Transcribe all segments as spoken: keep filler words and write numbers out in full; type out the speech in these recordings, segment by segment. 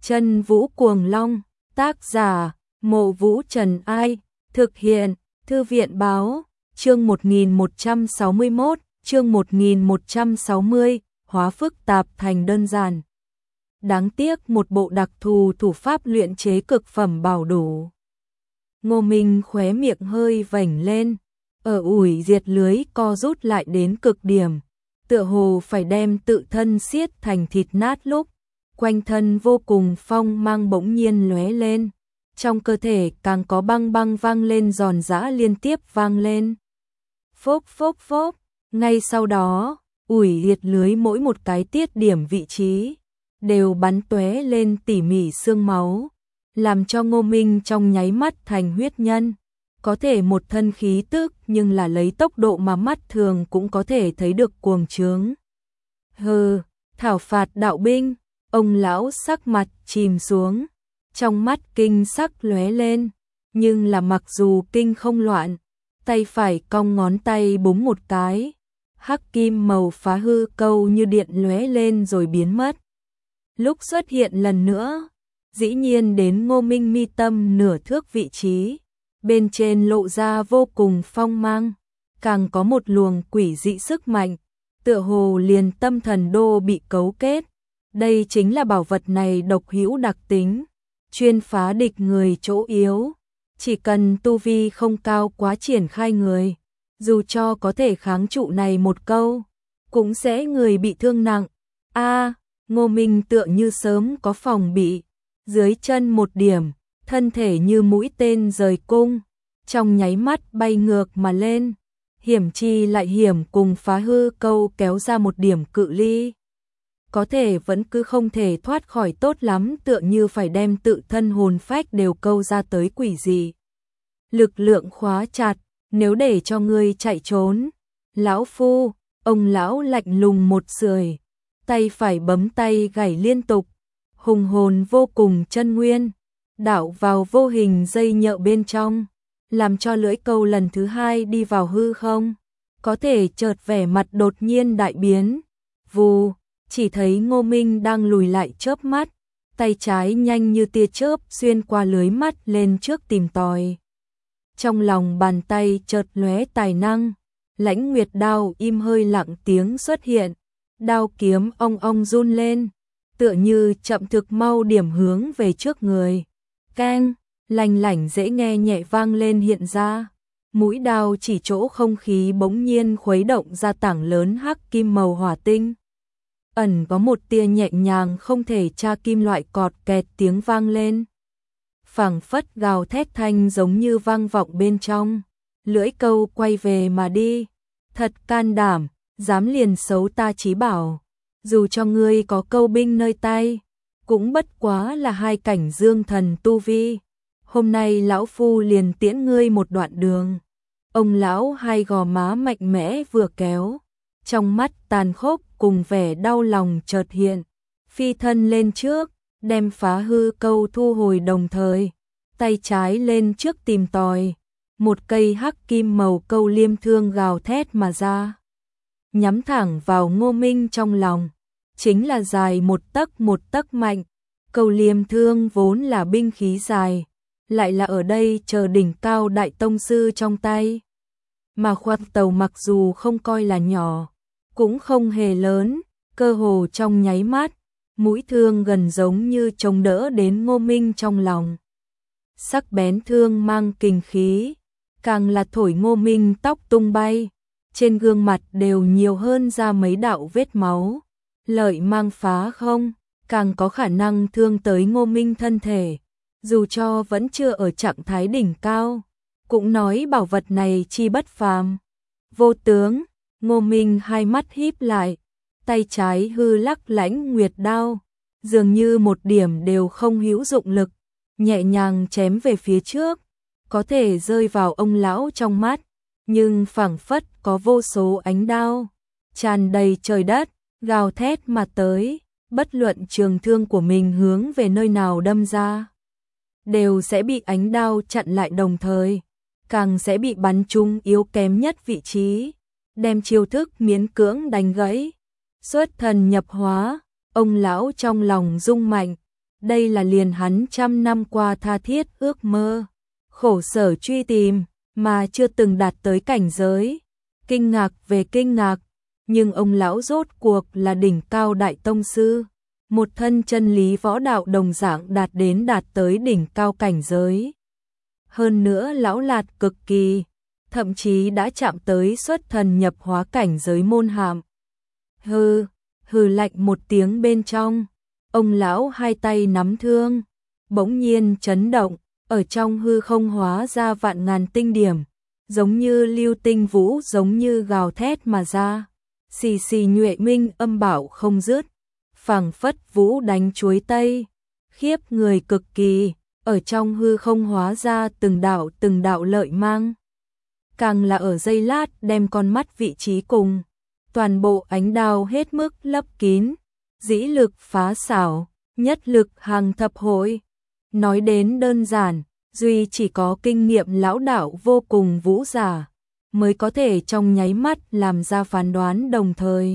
Chân Vũ Cuồng Long, tác giả, Mộ Vũ Trần Ai, thực hiện, Thư viện Báo, chương một nghìn một trăm sáu mươi mốt, chương một nghìn một trăm sáu mươi, hóa phức tạp thành đơn giản. Đáng tiếc một bộ đặc thù thủ pháp luyện chế cực phẩm bảo đủ. Ngô Minh khóe miệng hơi vểnh lên, ở ủi diệt lưới co rút lại đến cực điểm, tựa hồ phải đem tự thân xiết thành thịt nát lúc, quanh thân vô cùng phong mang bỗng nhiên lóe lên, trong cơ thể càng có băng băng vang lên giòn giã liên tiếp vang lên. Phốc phốc phốc, ngay sau đó, ủi diệt lưới mỗi một cái tiết điểm vị trí đều bắn tóe lên tỉ mỉ xương máu, làm cho Ngô Minh trong nháy mắt thành huyết nhân, có thể một thân khí tức nhưng là lấy tốc độ mà mắt thường cũng có thể thấy được cuồng trướng. Hừ, thảo phạt đạo binh, ông lão sắc mặt chìm xuống, trong mắt kinh sắc lóe lên, nhưng là mặc dù kinh không loạn, tay phải cong ngón tay búng một cái, hắc kim màu phá hư câu như điện lóe lên rồi biến mất. Lúc xuất hiện lần nữa, dĩ nhiên đến Ngô Minh mi tâm nửa thước vị trí, bên trên lộ ra vô cùng phong mang, càng có một luồng quỷ dị sức mạnh, tựa hồ liền tâm thần đô bị cấu kết. Đây chính là bảo vật này độc hữu đặc tính, chuyên phá địch người chỗ yếu, chỉ cần tu vi không cao quá triển khai người, dù cho có thể kháng trụ này một câu, cũng sẽ người bị thương nặng. A, Ngô Minh tựa như sớm có phòng bị, dưới chân một điểm, thân thể như mũi tên rời cung, trong nháy mắt bay ngược mà lên, hiểm chi lại hiểm cùng phá hư câu kéo ra một điểm cự ly. Có thể vẫn cứ không thể thoát khỏi tốt lắm, tựa như phải đem tự thân hồn phách đều câu ra tới quỷ dị. Lực lượng khóa chặt, nếu để cho ngươi chạy trốn, lão phu, ông lão lạnh lùng một sưởi, tay phải bấm tay gảy liên tục, hùng hồn vô cùng chân nguyên, đảo vào vô hình dây nhợ bên trong, làm cho lưỡi câu lần thứ hai đi vào hư không, có thể chợt vẻ mặt đột nhiên đại biến, vù. Chỉ thấy Ngô Minh đang lùi lại chớp mắt, tay trái nhanh như tia chớp xuyên qua lưới mắt lên trước tìm tòi. Trong lòng bàn tay chợt lóe tài năng, Lãnh Nguyệt đao im hơi lặng tiếng xuất hiện, đao kiếm ong ong run lên, tựa như chậm thực mau điểm hướng về trước người. Keng, lành lảnh dễ nghe nhẹ vang lên hiện ra, mũi đao chỉ chỗ không khí bỗng nhiên khuấy động ra tảng lớn hắc kim màu hỏa tinh. Ẩn có một tia nhẹ nhàng không thể tra kim loại cọt kẹt tiếng vang lên. Phảng phất gào thét thanh giống như vang vọng bên trong. Lưỡi câu quay về mà đi. Thật can đảm, dám liền xấu ta chí bảo. Dù cho ngươi có câu binh nơi tay, cũng bất quá là hai cảnh dương thần tu vi. Hôm nay lão phu liền tiễn ngươi một đoạn đường. Ông lão hai gò má mạnh mẽ vừa kéo, trong mắt tàn khốc cùng vẻ đau lòng chợt hiện, phi thân lên trước, đem phá hư câu thu hồi đồng thời, tay trái lên trước tìm tòi, một cây hắc kim màu câu liêm thương gào thét mà ra, nhắm thẳng vào Ngô Minh trong lòng, chính là dài một tấc một tấc mạnh, câu liêm thương vốn là binh khí dài, lại là ở đây chờ đỉnh cao đại tông sư trong tay. Mà khoát tàu mặc dù không coi là nhỏ, cũng không hề lớn, cơ hồ trong nháy mắt, mũi thương gần giống như chống đỡ đến Ngô Minh trong lòng. Sắc bén thương mang kình khí, càng là thổi Ngô Minh tóc tung bay, trên gương mặt đều nhiều hơn ra mấy đạo vết máu. Lợi mang phá không, càng có khả năng thương tới Ngô Minh thân thể, dù cho vẫn chưa ở trạng thái đỉnh cao, cũng nói bảo vật này chi bất phàm. Vô tướng, Ngô Minh hai mắt híp lại, tay trái hư lắc Lãnh Nguyệt đao, dường như một điểm đều không hữu dụng lực, nhẹ nhàng chém về phía trước, có thể rơi vào ông lão trong mắt, nhưng phảng phất có vô số ánh đao, tràn đầy trời đất, gào thét mà tới, bất luận trường thương của mình hướng về nơi nào đâm ra, đều sẽ bị ánh đao chặn lại đồng thời, càng sẽ bị bắn trúng yếu kém nhất vị trí, đem chiêu thức miễn cưỡng đánh gãy. Xuất thần nhập hóa, ông lão trong lòng rung mạnh, đây là liền hắn trăm năm qua tha thiết ước mơ, khổ sở truy tìm, mà chưa từng đạt tới cảnh giới. Kinh ngạc về kinh ngạc, nhưng ông lão rốt cuộc là đỉnh cao đại tông sư, một thân chân lý võ đạo đồng dạng đạt đến đạt tới đỉnh cao cảnh giới. Hơn nữa lão lạt cực kỳ, thậm chí đã chạm tới xuất thần nhập hóa cảnh giới môn hàm. Hừ, hừ lạnh một tiếng bên trong, ông lão hai tay nắm thương, bỗng nhiên chấn động, ở trong hư không hóa ra vạn ngàn tinh điểm, giống như lưu tinh vũ giống như gào thét mà ra. Xì xì nhuệ minh âm bảo không dứt, phảng phất vũ đánh chuối tây, khiếp người cực kỳ, ở trong hư không hóa ra từng đạo từng đạo lợi mang. Càng là ở giây lát đem con mắt vị trí cùng, toàn bộ ánh đao hết mức lấp kín, dĩ lực phá xảo, nhất lực hàng thập hội. Nói đến đơn giản, duy chỉ có kinh nghiệm lão đạo vô cùng vũ giả, mới có thể trong nháy mắt làm ra phán đoán đồng thời.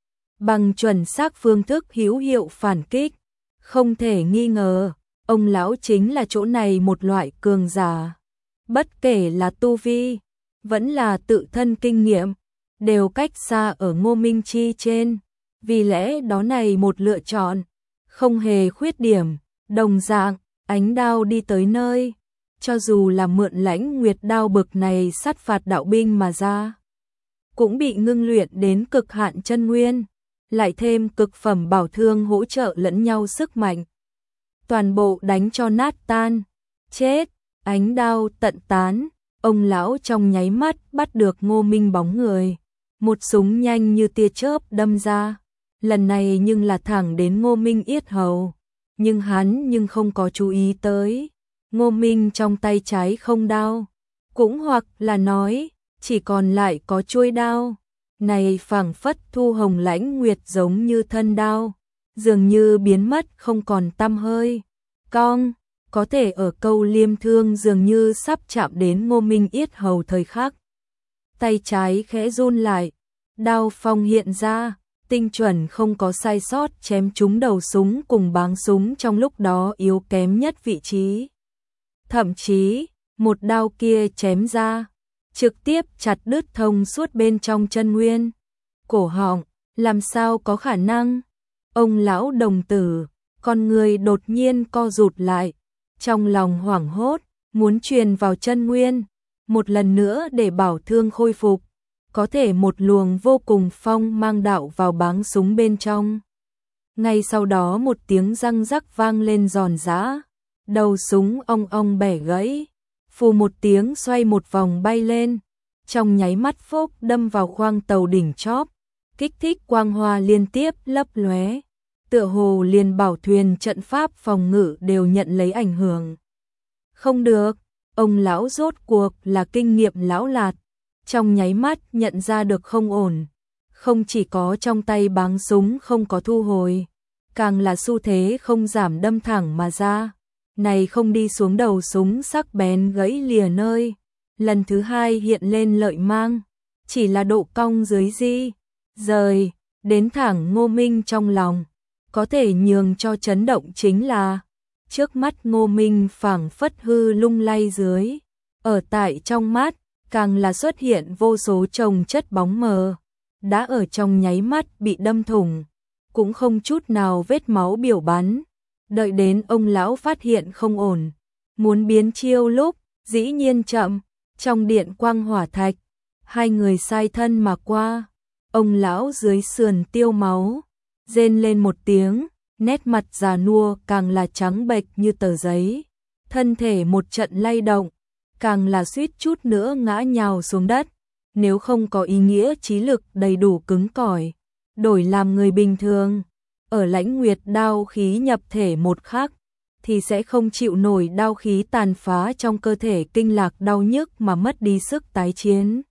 Bằng chuẩn xác phương thức hữu hiệu phản kích, không thể nghi ngờ, ông lão chính là chỗ này một loại cường giả. Bất kể là tu vi, vẫn là tự thân kinh nghiệm, đều cách xa ở Ngô Minh Chi trên, vì lẽ đó này một lựa chọn, không hề khuyết điểm, đồng dạng, ánh đao đi tới nơi, cho dù là mượn Lãnh Nguyệt đao bực này sát phạt đạo binh mà ra, cũng bị ngưng luyện đến cực hạn chân nguyên, lại thêm cực phẩm bảo thương hỗ trợ lẫn nhau sức mạnh. Toàn bộ đánh cho nát tan, chết, ánh đao tận tán, ông lão trong nháy mắt bắt được Ngô Minh bóng người, một súng nhanh như tia chớp đâm ra, lần này nhưng là thẳng đến Ngô Minh yết hầu, nhưng hắn nhưng không có chú ý tới, Ngô Minh trong tay trái không đao, cũng hoặc là nói, chỉ còn lại có chuôi đao, này phảng phất Thu Hồng Lãnh Nguyệt giống như thân đao, dường như biến mất không còn tăm hơi, cong, có thể ở câu liêm thương dường như sắp chạm đến Ngô Minh yết hầu thời khắc. Tay trái khẽ run lại, đao phong hiện ra, tinh chuẩn không có sai sót chém trúng đầu súng cùng báng súng trong lúc đó yếu kém nhất vị trí. Thậm chí, một đao kia chém ra, trực tiếp chặt đứt thông suốt bên trong chân nguyên, cổ họng, làm sao có khả năng? Ông lão đồng tử, con người đột nhiên co rụt lại, trong lòng hoảng hốt, muốn truyền vào chân nguyên, một lần nữa để bảo thương khôi phục, có thể một luồng vô cùng phong mang đạo vào báng súng bên trong. Ngay sau đó một tiếng răng rắc vang lên giòn giã, đầu súng ong ong bẻ gãy, phù một tiếng xoay một vòng bay lên, trong nháy mắt phốc đâm vào khoang tàu đỉnh chóp, kích thích quang hoa liên tiếp lấp lóe, tựa hồ liền bảo thuyền trận pháp phòng ngự đều nhận lấy ảnh hưởng. Không được, ông lão rốt cuộc là kinh nghiệm lão lạt, trong nháy mắt nhận ra được không ổn, không chỉ có trong tay báng súng không có thu hồi, càng là xu thế không giảm đâm thẳng mà ra, này không đi xuống đầu súng sắc bén gãy lìa nơi, lần thứ hai hiện lên lợi mang, chỉ là độ cong dưới di, rời, đến thẳng Ngô Minh trong lòng, có thể nhường cho chấn động chính là, trước mắt Ngô Minh phảng phất hư lung lay dưới, ở tại trong mắt, càng là xuất hiện vô số chồng chất bóng mờ, đã ở trong nháy mắt bị đâm thủng, cũng không chút nào vết máu biểu bắn. Đợi đến ông lão phát hiện không ổn, muốn biến chiêu lúc, dĩ nhiên chậm, trong điện quang hỏa thạch, hai người sai thân mà qua, ông lão dưới sườn tiêu máu, rên lên một tiếng, nét mặt già nua càng là trắng bệch như tờ giấy, thân thể một trận lay động, càng là suýt chút nữa ngã nhào xuống đất, nếu không có ý nghĩa trí lực đầy đủ cứng cỏi, đổi làm người bình thường, ở Lãnh Nguyệt đao khí nhập thể một khắc, thì sẽ không chịu nổi đao khí tàn phá trong cơ thể kinh lạc đau nhức mà mất đi sức tái chiến.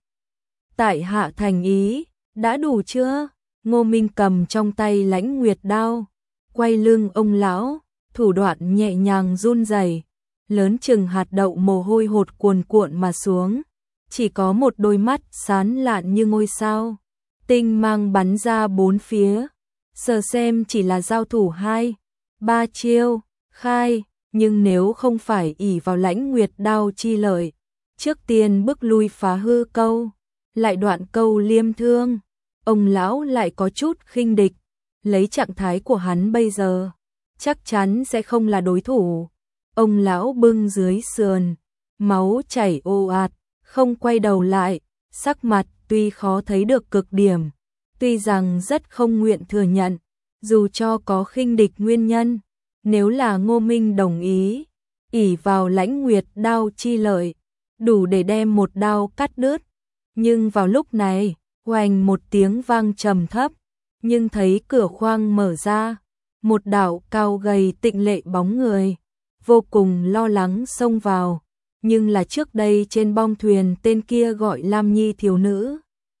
Tại hạ thành ý, đã đủ chưa? Ngô Minh cầm trong tay Lãnh Nguyệt đao, quay lưng ông lão, thủ đoạn nhẹ nhàng run rẩy, lớn chừng hạt đậu mồ hôi hột cuồn cuộn mà xuống, chỉ có một đôi mắt sáng lạn như ngôi sao, tinh mang bắn ra bốn phía, sờ xem chỉ là giao thủ hai, ba chiêu, khai, nhưng nếu không phải ỷ vào Lãnh Nguyệt đao chi lợi, trước tiên bước lui phá hư câu, lại đoạn câu liêm thương, ông lão lại có chút khinh địch, lấy trạng thái của hắn bây giờ, chắc chắn sẽ không là đối thủ. Ông lão bưng dưới sườn, máu chảy ồ ạt, không quay đầu lại, sắc mặt tuy khó thấy được cực điểm, tuy rằng rất không nguyện thừa nhận, dù cho có khinh địch nguyên nhân, nếu là Ngô Minh đồng ý, ỷ vào Lãnh Nguyệt đao chi lợi, đủ để đem một đao cắt đứt. Nhưng vào lúc này, oành một tiếng vang trầm thấp, nhưng thấy cửa khoang mở ra, một đạo cao gầy tịnh lệ bóng người, vô cùng lo lắng xông vào, nhưng là trước đây trên bong thuyền tên kia gọi Lam Nhi thiếu nữ.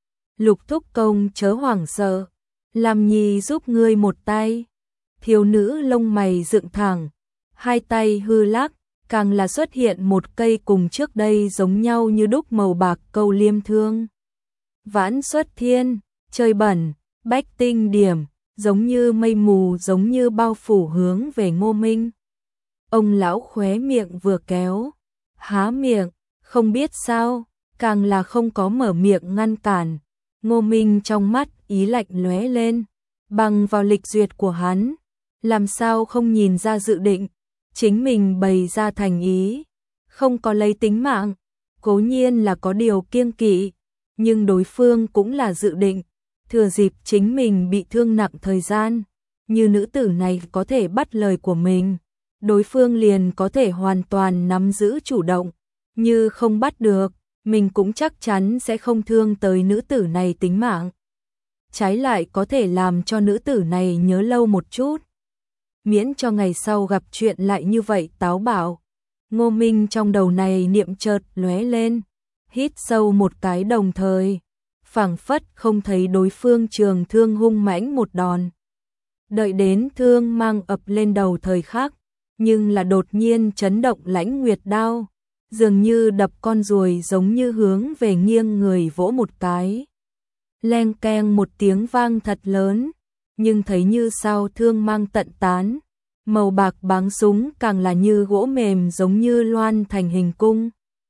Lục thúc công chớ hoảng sợ, Lam Nhi giúp ngươi một tay. Thiếu nữ lông mày dựng thẳng, hai tay hư lắc, càng là xuất hiện một cây cùng trước đây giống nhau như đúc màu bạc câu liêm thương. Vãn xuất thiên, trời bẩn, bách tinh điểm, giống như mây mù giống như bao phủ hướng về Ngô Minh. Ông lão khóe miệng vừa kéo, há miệng, không biết sao, càng là không có mở miệng ngăn cản. Ngô Minh trong mắt ý lạnh lóe lên, bằng vào lịch duyệt của hắn, làm sao không nhìn ra dự định, chính mình bày ra thành ý, không có lấy tính mạng, cố nhiên là có điều kiêng kỵ, nhưng đối phương cũng là dự định, thừa dịp chính mình bị thương nặng thời gian, như nữ tử này có thể bắt lời của mình, đối phương liền có thể hoàn toàn nắm giữ chủ động, như không bắt được, mình cũng chắc chắn sẽ không thương tới nữ tử này tính mạng. Trái lại có thể làm cho nữ tử này nhớ lâu một chút, miễn cho ngày sau gặp chuyện lại như vậy táo bạo. Ngô Minh trong đầu này niệm chợt lóe lên, hít sâu một cái đồng thời, phảng phất không thấy đối phương trường thương hung mãnh một đòn. Đợi đến thương mang ập lên đầu thời khắc, nhưng là đột nhiên chấn động Lãnh Nguyệt đao, dường như đập con ruồi giống như hướng về nghiêng người vỗ một cái. Leng keng một tiếng vang thật lớn, nhưng thấy như sao thương mang tận tán, màu bạc báng súng càng là như gỗ mềm giống như loan thành hình cung.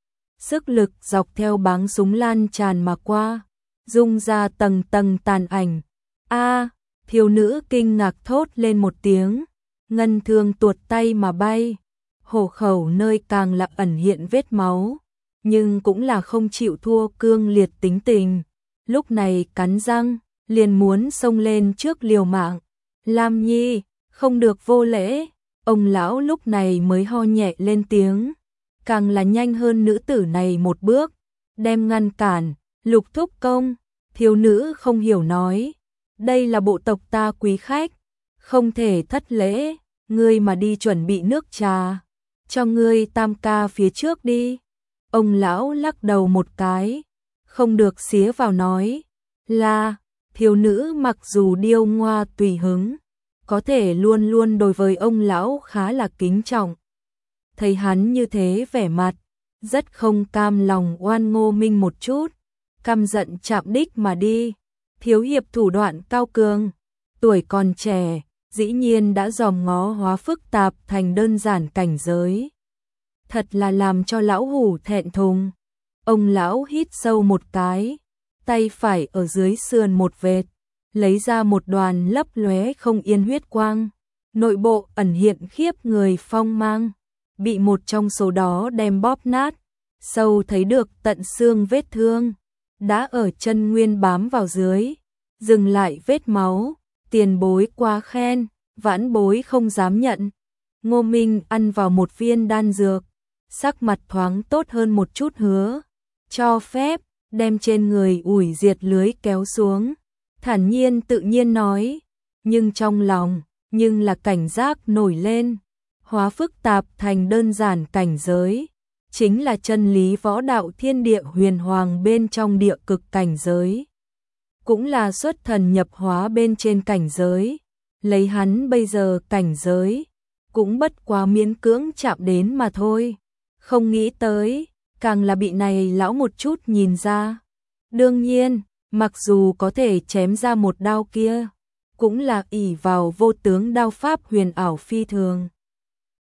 Sức lực dọc theo báng súng lan tràn mà qua, rung ra tầng tầng tàn ảnh. A, thiếu nữ kinh ngạc thốt lên một tiếng, ngân thương tuột tay mà bay, hổ khẩu nơi càng là ẩn hiện vết máu, nhưng cũng là không chịu thua cương liệt tính tình. Lúc này cắn răng, liền muốn xông lên trước liều mạng. Lam Nhi, không được vô lễ. Ông lão lúc này mới ho nhẹ lên tiếng, càng là nhanh hơn nữ tử này một bước, đem ngăn cản. Lục thúc công, thiếu nữ không hiểu nói, đây là bộ tộc ta quý khách, không thể thất lễ, ngươi mà đi chuẩn bị nước trà, cho ngươi tam ca phía trước đi. Ông lão lắc đầu một cái, không được xía vào nói, là, thiếu nữ mặc dù điêu ngoa tùy hứng, có thể luôn luôn đối với ông lão khá là kính trọng. Thấy hắn như thế vẻ mặt, rất không cam lòng oan Ngô Minh một chút, căm giận chạm đích mà đi. Thiếu hiệp thủ đoạn cao cường, tuổi còn trẻ, dĩ nhiên đã dòm ngó hóa phức tạp thành đơn giản cảnh giới. Thật là làm cho lão hủ thẹn thùng. Ông lão hít sâu một cái, tay phải ở dưới sườn một vệt, lấy ra một đoàn lấp lóe không yên huyết quang, nội bộ ẩn hiện khiếp người phong mang, bị một trong số đó đem bóp nát, sâu thấy được tận xương vết thương, đã ở chân nguyên bám vào dưới, dừng lại vết máu, tiền bối quá khen, vãn bối không dám nhận. Ngô Minh ăn vào một viên đan dược, sắc mặt thoáng tốt hơn một chút hứa, cho phép, đem trên người ủi diệt lưới kéo xuống, thản nhiên tự nhiên nói, nhưng trong lòng, nhưng là cảnh giác nổi lên, hóa phức tạp thành đơn giản cảnh giới, chính là chân lý võ đạo thiên địa huyền hoàng bên trong địa cực cảnh giới, cũng là xuất thần nhập hóa bên trên cảnh giới, lấy hắn bây giờ cảnh giới, cũng bất quá miễn cưỡng chạm đến mà thôi, không nghĩ tới, càng là bị này lão một chút nhìn ra. Đương nhiên, mặc dù có thể chém ra một đao kia, cũng là ỷ vào vô tướng đao pháp huyền ảo phi thường.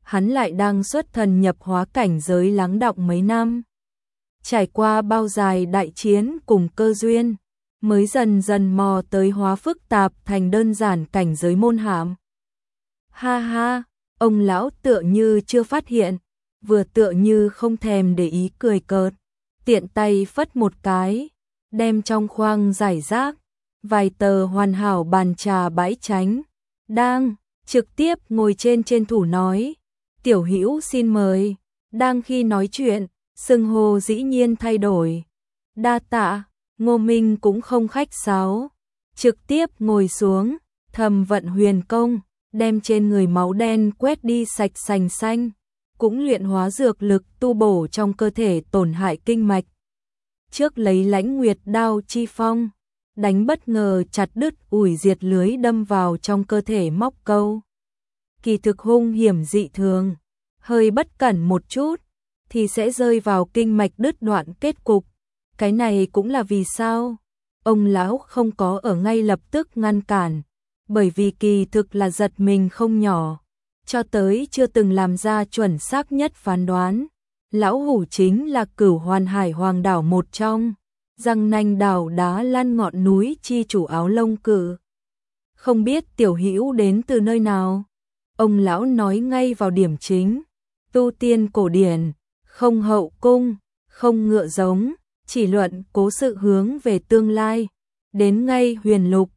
hắn lại đang xuất thần nhập hóa cảnh giới lắng đọng mấy năm. Trải qua bao dài đại chiến cùng cơ duyên, mới dần dần mò tới hóa phức tạp thành đơn giản cảnh giới môn hàm. Ha ha, ông lão tựa như chưa phát hiện, vừa tựa như không thèm để ý cười cợt, tiện tay phất một cái, đem trong khoang giải rác vài tờ hoàn hảo bàn trà bãi tránh, đang trực tiếp ngồi trên trên thủ nói, tiểu hữu xin mời. Đang khi nói chuyện, xưng hô dĩ nhiên thay đổi. Đa tạ, Ngô Minh cũng không khách sáo, trực tiếp ngồi xuống, thầm vận huyền công, đem trên người máu đen quét đi sạch sành xanh, cũng luyện hóa dược lực tu bổ trong cơ thể tổn hại kinh mạch. Trước lấy Lãnh Nguyệt đao chi phong, đánh bất ngờ chặt đứt ủi diệt lưới đâm vào trong cơ thể móc câu. Kỳ thực hung hiểm dị thường, hơi bất cẩn một chút thì sẽ rơi vào kinh mạch đứt đoạn kết cục. Cái này cũng là vì sao ông lão không có ở ngay lập tức ngăn cản, bởi vì kỳ thực là giật mình không nhỏ, cho tới chưa từng làm ra chuẩn xác nhất phán đoán. Lão hủ chính là Cửu Hoàn Hải Hoàng đảo một trong, răng nanh đảo đá lăn ngọn núi chi chủ áo lông cự. Không biết tiểu hữu đến từ nơi nào? Ông lão nói ngay vào điểm chính, tu tiên cổ điển, không hậu cung, không ngựa giống, chỉ luận cố sự hướng về tương lai, đến ngay huyền lục,